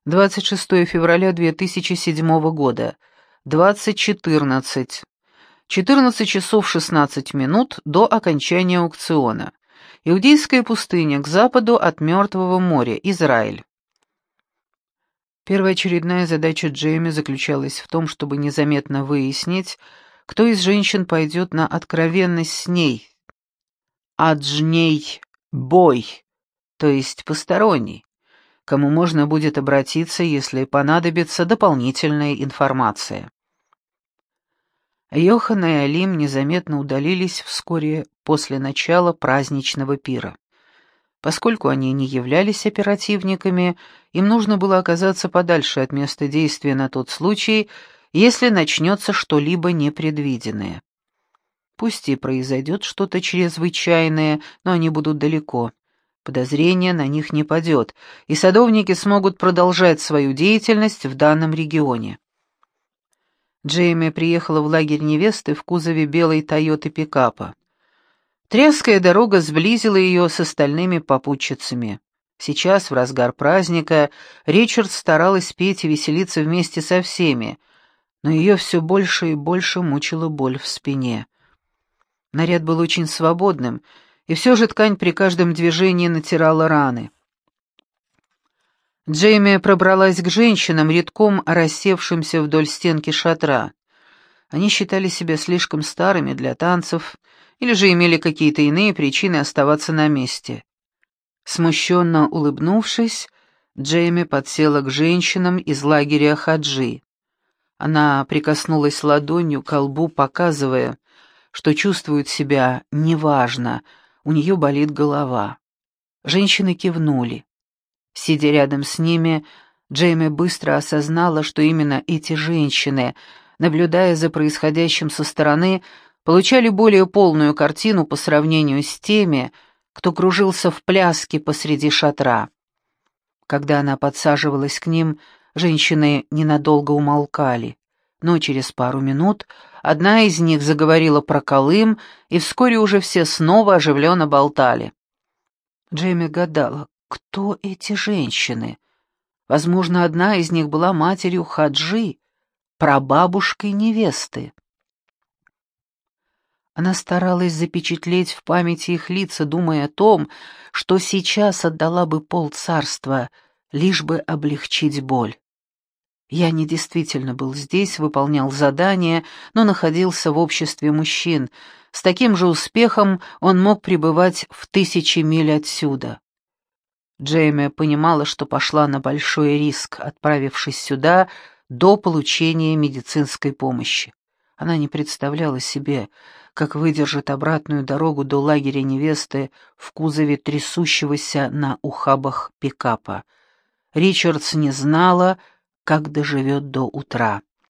26 февраля 2007 года, 20:14, 14 часов 16 минут до окончания аукциона. Иудейская пустыня к западу от Мертвого моря, Израиль. Первоочередная задача Джейми заключалась в том, чтобы незаметно выяснить, кто из женщин пойдет на откровенность с ней. Аджней бой, то есть посторонний, кому можно будет обратиться, если понадобится дополнительная информация. Йохан и Алим незаметно удалились вскоре после начала праздничного пира. Поскольку они не являлись оперативниками, им нужно было оказаться подальше от места действия на тот случай, если начнется что-либо непредвиденное. Пусть и произойдет что-то чрезвычайное, но они будут далеко. Подозрение на них не падет, и садовники смогут продолжать свою деятельность в данном регионе. Джейми приехала в лагерь невесты в кузове белой Тойоты пикапа. Тряская дорога сблизила ее с остальными попутчицами. Сейчас, в разгар праздника, Ричард старалась петь и веселиться вместе со всеми, но ее все больше и больше мучила боль в спине. Наряд был очень свободным, и все же ткань при каждом движении натирала раны. Джейми пробралась к женщинам, редком рассевшимся вдоль стенки шатра. Они считали себя слишком старыми для танцев или же имели какие-то иные причины оставаться на месте. Смущенно улыбнувшись, Джейми подсела к женщинам из лагеря Хаджи. Она прикоснулась ладонью к колбу, показывая, что чувствует себя неважно, у нее болит голова. Женщины кивнули. Сидя рядом с ними, Джейми быстро осознала, что именно эти женщины, наблюдая за происходящим со стороны, получали более полную картину по сравнению с теми, кто кружился в пляске посреди шатра. Когда она подсаживалась к ним, женщины ненадолго умолкали, но через пару минут одна из них заговорила про Колым, и вскоре уже все снова оживленно болтали. Джейми гадала, кто эти женщины? Возможно, одна из них была матерью Хаджи, прабабушкой невесты. Она старалась запечатлеть в памяти их лица, думая о том, что сейчас отдала бы полцарства, лишь бы облегчить боль. Яни действительно был здесь, выполнял задание, но находился в обществе мужчин. С таким же успехом он мог пребывать в 1000 миль отсюда. Джейми понимала, что пошла на большой риск, отправившись сюда до получения медицинской помощи. Она не представляла себе, как выдержит обратную дорогу до лагеря невесты в кузове трясущегося на ухабах пикапа. Ричардс не знала, как доживет до утра.